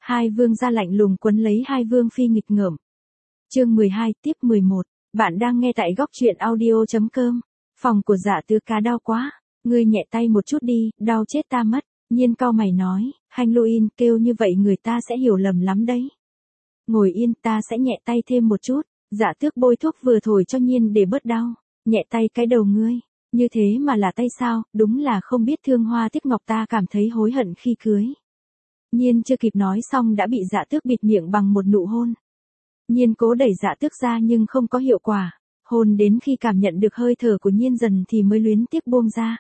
Hai vương gia lạnh lùng quấn lấy hai vương phi nghịch ngợm. Chương 12 tiếp 11. Bạn đang nghe tại góc truyện audio.com. Phòng của Dạ Tứ Cá đau quá. Ngươi nhẹ tay một chút đi, đau chết ta mất. Nhiên cau mày nói, Halloween kêu như vậy người ta sẽ hiểu lầm lắm đấy. Ngồi yên, ta sẽ nhẹ tay thêm một chút. Dạ Tước bôi thuốc vừa thổi cho Nhiên để bớt đau. Nhẹ tay cái đầu ngươi. Như thế mà là tay sao, đúng là không biết thương hoa tiếc ngọc, ta cảm thấy hối hận khi cưới. Nhiên chưa kịp nói xong đã bị Dạ Tước bịt miệng bằng một nụ hôn. Nhiên cố đẩy Dạ Tước ra nhưng không có hiệu quả. Hôn đến khi cảm nhận được hơi thở của Nhiên dần thì mới luyến tiếc buông ra.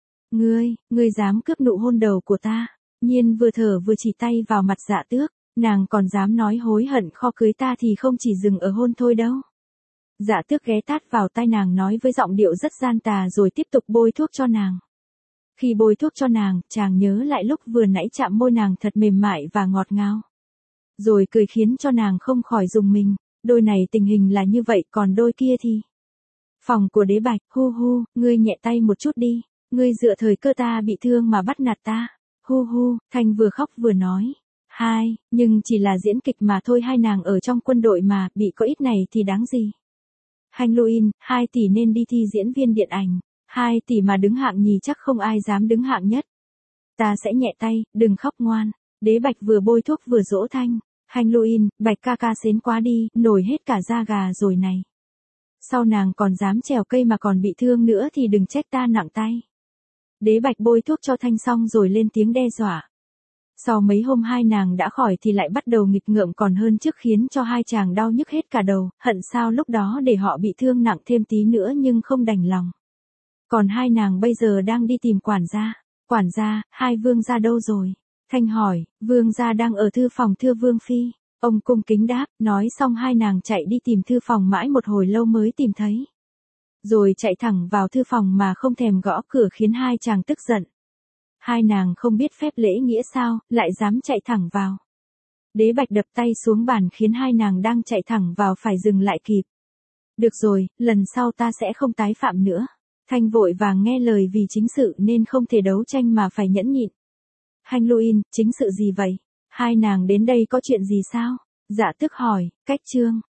Ngươi dám cướp nụ hôn đầu của ta. Nhiên vừa thở vừa chỉ tay vào mặt Dạ Tước. Nàng còn dám nói hối hận kho cưới ta thì không chỉ dừng ở hôn thôi đâu. Dạ Tước ghé tát vào tai nàng nói với giọng điệu rất gian tà rồi tiếp tục bôi thuốc cho nàng. Khi bôi thuốc cho nàng, chàng nhớ lại lúc vừa nãy chạm môi nàng thật mềm mại và ngọt ngào. Rồi cười khiến cho nàng không khỏi rùng mình, đôi này tình hình là như vậy còn đôi kia thì... Phòng của Đế Bạch, hu hu, ngươi nhẹ tay một chút đi, ngươi dựa thời cơ ta bị thương mà bắt nạt ta, hu hu, Thanh vừa khóc vừa nói. Nhưng chỉ là diễn kịch mà thôi, hai nàng ở trong quân đội mà, bị có ít này thì đáng gì. Halloween, 2 tỷ nên đi thi diễn viên điện ảnh, 2 tỷ mà đứng hạng nhì chắc không ai dám đứng hạng nhất. Ta sẽ nhẹ tay, đừng khóc ngoan. Đế Bạch vừa bôi thuốc vừa dỗ Thanh. Halloween, Bạch ca ca xến quá đi, nổi hết cả da gà rồi này. Sau nàng còn dám trèo cây mà còn bị thương nữa thì đừng trách ta nặng tay. Đế Bạch bôi thuốc cho Thanh xong rồi lên tiếng đe dọa. Sau mấy hôm hai nàng đã khỏi thì lại bắt đầu nghịch ngợm còn hơn trước, khiến cho hai chàng đau nhức hết cả đầu, hận sao lúc đó để họ bị thương nặng thêm tí nữa nhưng không đành lòng. Còn hai nàng bây giờ đang đi tìm quản gia. Quản gia, hai vương gia đâu rồi? Thanh hỏi, vương gia đang ở thư phòng thưa vương phi. Ông cung kính đáp, nói xong hai nàng chạy đi tìm thư phòng mãi một hồi lâu mới tìm thấy. Rồi chạy thẳng vào thư phòng mà không thèm gõ cửa khiến hai chàng tức giận. Hai nàng không biết phép lễ nghĩa sao, lại dám chạy thẳng vào. Đế Bạch đập tay xuống bàn khiến hai nàng đang chạy thẳng vào phải dừng lại kịp. Được rồi, lần sau ta sẽ không tái phạm nữa. Thanh vội vàng nghe lời vì chính sự nên không thể đấu tranh mà phải nhẫn nhịn. Halloween, chính sự gì vậy? Hai nàng đến đây có chuyện gì sao? Dạ Tước hỏi, cách trương.